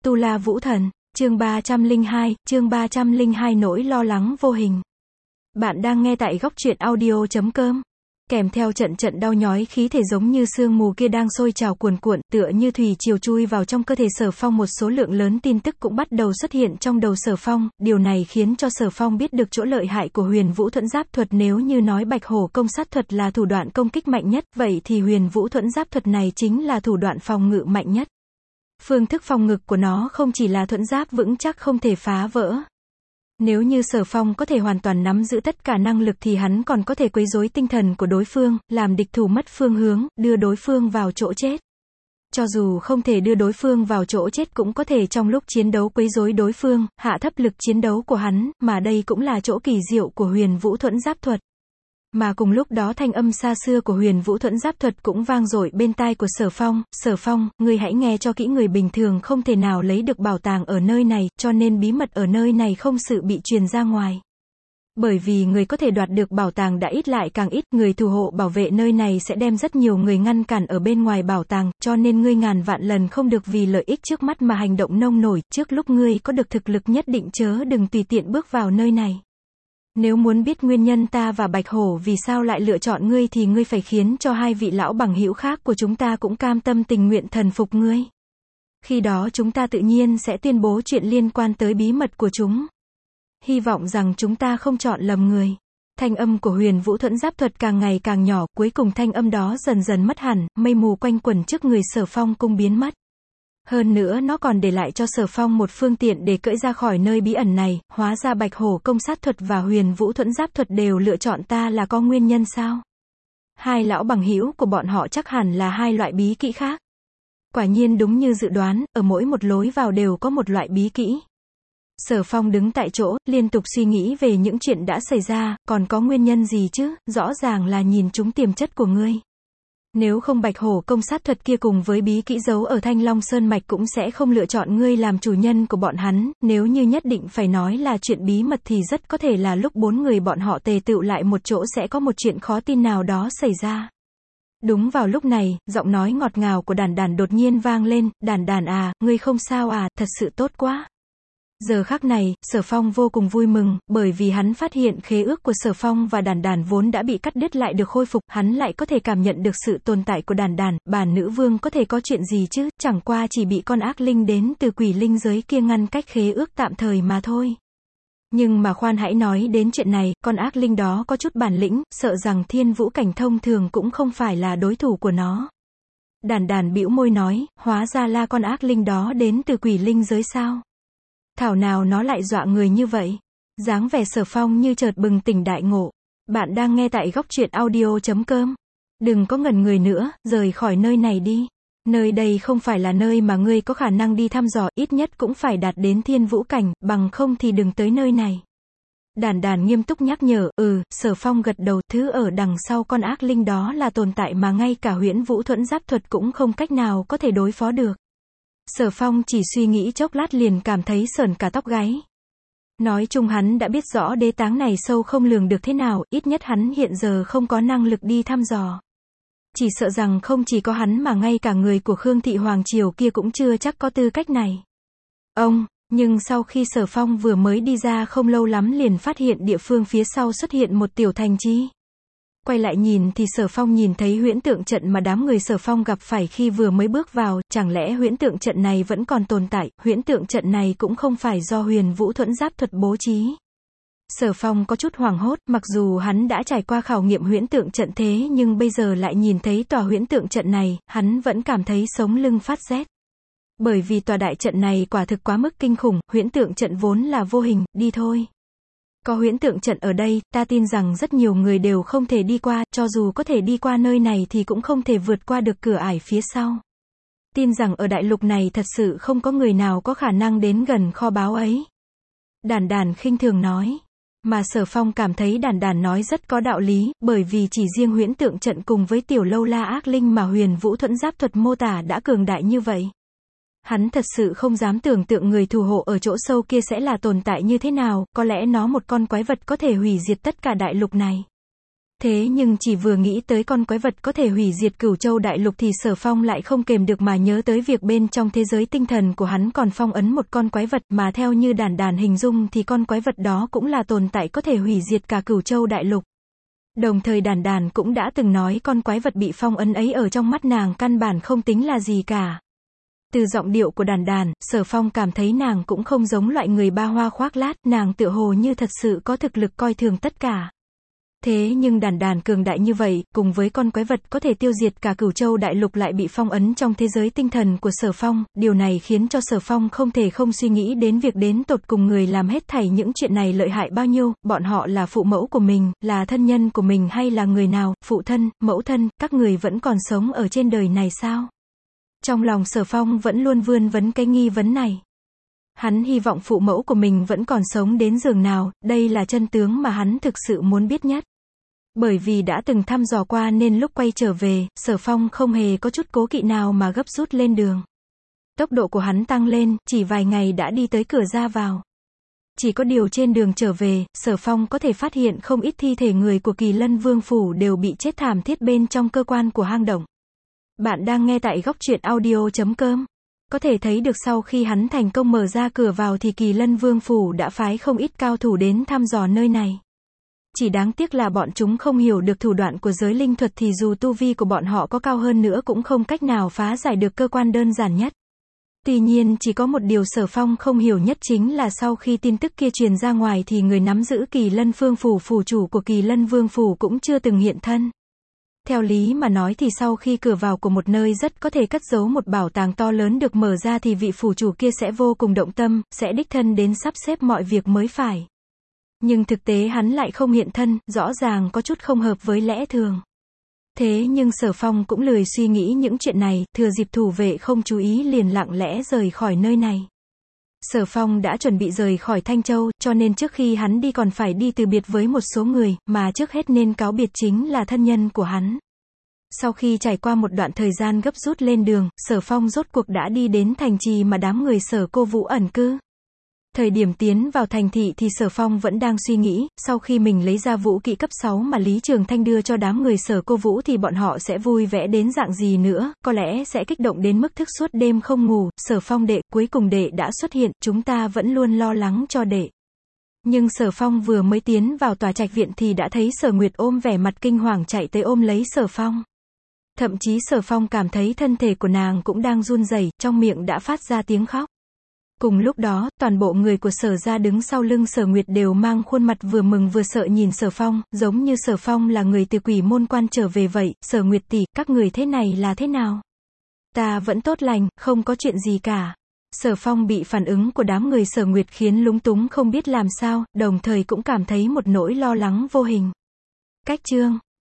Tu La Vũ Thần, chương 302, nỗi lo lắng vô hình. Bạn đang nghe tại góc truyện audio.com. Kèm theo trận trận đau nhói, khí thể giống như sương mù kia đang sôi trào cuồn cuộn, tựa như thủy triều chui vào trong cơ thể Sở Phong. Một số lượng lớn tin tức cũng bắt đầu xuất hiện trong đầu Sở Phong, điều này khiến cho Sở Phong biết được chỗ lợi hại của Huyền Vũ Thuẫn Giáp Thuật. Nếu như nói Bạch Hổ Công Sát Thuật là thủ đoạn công kích mạnh nhất, vậy thì Huyền Vũ Thuẫn Giáp Thuật này chính là thủ đoạn phòng ngự mạnh nhất. Phương thức phòng ngự của nó không chỉ là thuẫn giáp vững chắc không thể phá vỡ. Nếu như Sở Phong có thể hoàn toàn nắm giữ tất cả năng lực thì hắn còn có thể quấy rối tinh thần của đối phương, làm địch thủ mất phương hướng, đưa đối phương vào chỗ chết. Cho dù không thể đưa đối phương vào chỗ chết cũng có thể trong lúc chiến đấu quấy rối đối phương, hạ thấp lực chiến đấu của hắn, mà đây cũng là chỗ kỳ diệu của Huyền Vũ Thuẫn Giáp Thuật. Mà cùng lúc đó thanh âm xa xưa của Huyền Vũ Thuẫn Giáp Thuật cũng vang dội bên tai của Sở Phong. Sở Phong, ngươi hãy nghe cho kỹ, người bình thường không thể nào lấy được bảo tàng ở nơi này, cho nên bí mật ở nơi này không sự bị truyền ra ngoài. Bởi vì người có thể đoạt được bảo tàng đã ít lại càng ít, người thủ hộ bảo vệ nơi này sẽ đem rất nhiều người ngăn cản ở bên ngoài bảo tàng, cho nên ngươi ngàn vạn lần không được vì lợi ích trước mắt mà hành động nông nổi, trước lúc ngươi có được thực lực nhất định chớ đừng tùy tiện bước vào nơi này. Nếu muốn biết nguyên nhân ta và Bạch Hổ vì sao lại lựa chọn ngươi thì ngươi phải khiến cho hai vị lão bằng hữu khác của chúng ta cũng cam tâm tình nguyện thần phục ngươi. Khi đó chúng ta tự nhiên sẽ tuyên bố chuyện liên quan tới bí mật của chúng. Hy vọng rằng chúng ta không chọn lầm người. Thanh âm của Huyền Vũ Thuẫn Giáp Thuật càng ngày càng nhỏ, cuối cùng thanh âm đó dần dần mất hẳn, mây mù quanh quẩn trước người Sở Phong cũng biến mất. Hơn nữa nó còn để lại cho Sở Phong một phương tiện để cưỡi ra khỏi nơi bí ẩn này. Hóa ra Bạch Hổ Công Sát Thuật và Huyền Vũ Thuẫn Giáp Thuật đều lựa chọn ta là có nguyên nhân sao? Hai lão bằng hữu của bọn họ chắc hẳn là hai loại bí kỹ khác. Quả nhiên đúng như dự đoán, ở mỗi một lối vào đều có một loại bí kỹ. Sở Phong đứng tại chỗ, liên tục suy nghĩ về những chuyện đã xảy ra, còn có nguyên nhân gì chứ, rõ ràng là nhìn trúng tiềm chất của ngươi. Nếu không Bạch Hổ Công Sát Thuật kia cùng với bí kỹ giấu ở Thanh Long Sơn Mạch cũng sẽ không lựa chọn ngươi làm chủ nhân của bọn hắn. Nếu như nhất định phải nói là chuyện bí mật thì rất có thể là lúc bốn người bọn họ tề tựu lại một chỗ sẽ có một chuyện khó tin nào đó xảy ra. Đúng vào lúc này, giọng nói ngọt ngào của Đản Đản đột nhiên vang lên. Đản Đản à, ngươi không sao à, thật sự tốt quá. Giờ khắc này, Sở Phong vô cùng vui mừng, bởi vì hắn phát hiện khế ước của Sở Phong và Đản Đản vốn đã bị cắt đứt lại được khôi phục, hắn lại có thể cảm nhận được sự tồn tại của Đản Đản. Bản nữ vương có thể có chuyện gì chứ, chẳng qua chỉ bị con ác linh đến từ quỷ linh giới kia ngăn cách khế ước tạm thời mà thôi. Nhưng mà khoan hãy nói đến chuyện này, con ác linh đó có chút bản lĩnh, sợ rằng Thiên Vũ Cảnh thông thường cũng không phải là đối thủ của nó. Đản Đản bĩu môi nói, hóa ra là con ác linh đó đến từ quỷ linh giới sao? Thảo nào nó lại dọa người như vậy. Dáng vẻ Sở Phong như chợt bừng tỉnh đại ngộ. Bạn đang nghe tại góc truyện audio.com. Đừng có ngẩn người nữa, rời khỏi nơi này đi. Nơi đây không phải là nơi mà ngươi có khả năng đi thăm dò, ít nhất cũng phải đạt đến Thiên Vũ Cảnh, bằng không thì đừng tới nơi này. Đản Đản nghiêm túc nhắc nhở. Sở Phong gật đầu, thứ ở đằng sau con ác linh đó là tồn tại mà ngay cả Huyền Vũ Thuẫn Giáp Thuật cũng không cách nào có thể đối phó được. Sở Phong chỉ suy nghĩ chốc lát liền cảm thấy sởn cả tóc gáy. Nói chung hắn đã biết rõ đế táng này sâu không lường được thế nào, ít nhất hắn hiện giờ không có năng lực đi thăm dò. Chỉ sợ rằng không chỉ có hắn mà ngay cả người của Khương Thị Hoàng Triều kia cũng chưa chắc có tư cách này. Nhưng sau khi Sở Phong vừa mới đi ra không lâu lắm liền phát hiện địa phương phía sau xuất hiện một tiểu thành trì. Quay lại nhìn thì Sở Phong nhìn thấy huyễn tượng trận mà đám người Sở Phong gặp phải khi vừa mới bước vào, chẳng lẽ huyễn tượng trận này vẫn còn tồn tại, huyễn tượng trận này cũng không phải do Huyền Vũ Thuẫn Giáp Thuật bố trí. Sở Phong có chút hoảng hốt, mặc dù hắn đã trải qua khảo nghiệm huyễn tượng trận thế nhưng bây giờ lại nhìn thấy tòa huyễn tượng trận này, hắn vẫn cảm thấy sống lưng phát rét. Bởi vì tòa đại trận này quả thực quá mức kinh khủng, huyễn tượng trận vốn là vô hình, đi thôi. Có huyễn tượng trận ở đây, ta tin rằng rất nhiều người đều không thể đi qua, cho dù có thể đi qua nơi này thì cũng không thể vượt qua được cửa ải phía sau. Tin rằng ở đại lục này thật sự không có người nào có khả năng đến gần kho báu ấy. Đản Đản khinh thường nói. Mà Sở Phong cảm thấy Đản Đản nói rất có đạo lý, bởi vì chỉ riêng huyễn tượng trận cùng với tiểu lâu la ác linh mà Huyền Vũ Thuẫn Giáp Thuật mô tả đã cường đại như vậy. Hắn thật sự không dám tưởng tượng người thủ hộ ở chỗ sâu kia sẽ là tồn tại như thế nào, có lẽ nó một con quái vật có thể hủy diệt tất cả đại lục này. Thế nhưng chỉ vừa nghĩ tới con quái vật có thể hủy diệt Cửu Châu Đại Lục thì Sở Phong lại không kềm được mà nhớ tới việc bên trong thế giới tinh thần của hắn còn phong ấn một con quái vật mà theo như Đàn Đàn hình dung thì con quái vật đó cũng là tồn tại có thể hủy diệt cả Cửu Châu Đại Lục. Đồng thời Đàn Đàn cũng đã từng nói con quái vật bị phong ấn ấy ở trong mắt nàng căn bản không tính là gì cả. Từ giọng điệu của Đàn Đàn, Sở Phong cảm thấy nàng cũng không giống loại người ba hoa khoác lác, nàng tựa hồ như thật sự có thực lực coi thường tất cả. Thế nhưng Đàn Đàn cường đại như vậy, cùng với con quái vật có thể tiêu diệt cả Cửu Châu Đại Lục lại bị phong ấn trong thế giới tinh thần của Sở Phong, điều này khiến cho Sở Phong không thể không suy nghĩ đến việc đến tột cùng người làm hết thảy những chuyện này lợi hại bao nhiêu, bọn họ là phụ mẫu của mình, là thân nhân của mình hay là người nào, phụ thân, mẫu thân, các người vẫn còn sống ở trên đời này sao? Trong lòng Sở Phong vẫn luôn vươn vấn cái nghi vấn này. Hắn hy vọng phụ mẫu của mình vẫn còn sống đến giường nào, đây là chân tướng mà hắn thực sự muốn biết nhất. Bởi vì đã từng thăm dò qua nên lúc quay trở về, Sở Phong không hề có chút cố kỵ nào mà gấp rút lên đường. Tốc độ của hắn tăng lên, chỉ vài ngày đã đi tới cửa ra vào. Chỉ có điều trên đường trở về, Sở Phong có thể phát hiện không ít thi thể người của Kỳ Lân Vương Phủ đều bị chết thảm thiết bên trong cơ quan của hang động. Bạn đang nghe tại góc truyện audio.com. Có thể thấy được sau khi hắn thành công mở ra cửa vào thì Kỳ Lân Vương Phủ đã phái không ít cao thủ đến thăm dò nơi này. Chỉ đáng tiếc là bọn chúng không hiểu được thủ đoạn của giới linh thuật thì dù tu vi của bọn họ có cao hơn nữa cũng không cách nào phá giải được cơ quan đơn giản nhất. Tuy nhiên chỉ có một điều Sở Phong không hiểu nhất chính là sau khi tin tức kia truyền ra ngoài thì người nắm giữ Kỳ Lân Vương Phủ, phủ chủ của Kỳ Lân Vương Phủ cũng chưa từng hiện thân. Theo lý mà nói thì sau khi cửa vào của một nơi rất có thể cất giấu một bảo tàng to lớn được mở ra thì vị phủ chủ kia sẽ vô cùng động tâm, sẽ đích thân đến sắp xếp mọi việc mới phải. Nhưng thực tế hắn lại không hiện thân, rõ ràng có chút không hợp với lẽ thường. Thế nhưng Sở Phong cũng lười suy nghĩ những chuyện này, thừa dịp thủ vệ không chú ý liền lặng lẽ rời khỏi nơi này. Sở Phong đã chuẩn bị rời khỏi Thanh Châu, cho nên trước khi hắn đi còn phải đi từ biệt với một số người, mà trước hết nên cáo biệt chính là thân nhân của hắn. Sau khi trải qua một đoạn thời gian gấp rút lên đường, Sở Phong rốt cuộc đã đi đến thành trì mà đám người Sở Cô Vũ ẩn cư. Thời điểm tiến vào thành thị thì Sở Phong vẫn đang suy nghĩ, sau khi mình lấy ra vũ kỹ cấp 6 mà Lý Trường Thanh đưa cho đám người Sở Cô Vũ thì bọn họ sẽ vui vẻ đến dạng gì nữa, có lẽ sẽ kích động đến mức thức suốt đêm không ngủ. Sở Phong đệ, cuối cùng đệ đã xuất hiện, chúng ta vẫn luôn lo lắng cho đệ. Nhưng Sở Phong vừa mới tiến vào tòa trạch viện thì đã thấy Sở Nguyệt ôm vẻ mặt kinh hoàng chạy tới ôm lấy Sở Phong. Thậm chí Sở Phong cảm thấy thân thể của nàng cũng đang run rẩy, trong miệng đã phát ra tiếng khóc. Cùng lúc đó, toàn bộ người của Sở gia đứng sau lưng Sở Nguyệt đều mang khuôn mặt vừa mừng vừa sợ nhìn Sở Phong, giống như Sở Phong là người từ Quỷ Môn Quan trở về vậy. Sở Nguyệt tỷ, các người thế này là thế nào? Ta vẫn tốt lành, không có chuyện gì cả. Sở Phong bị phản ứng của đám người Sở Nguyệt khiến lúng túng không biết làm sao, đồng thời cũng cảm thấy một nỗi lo lắng vô hình. Cách chương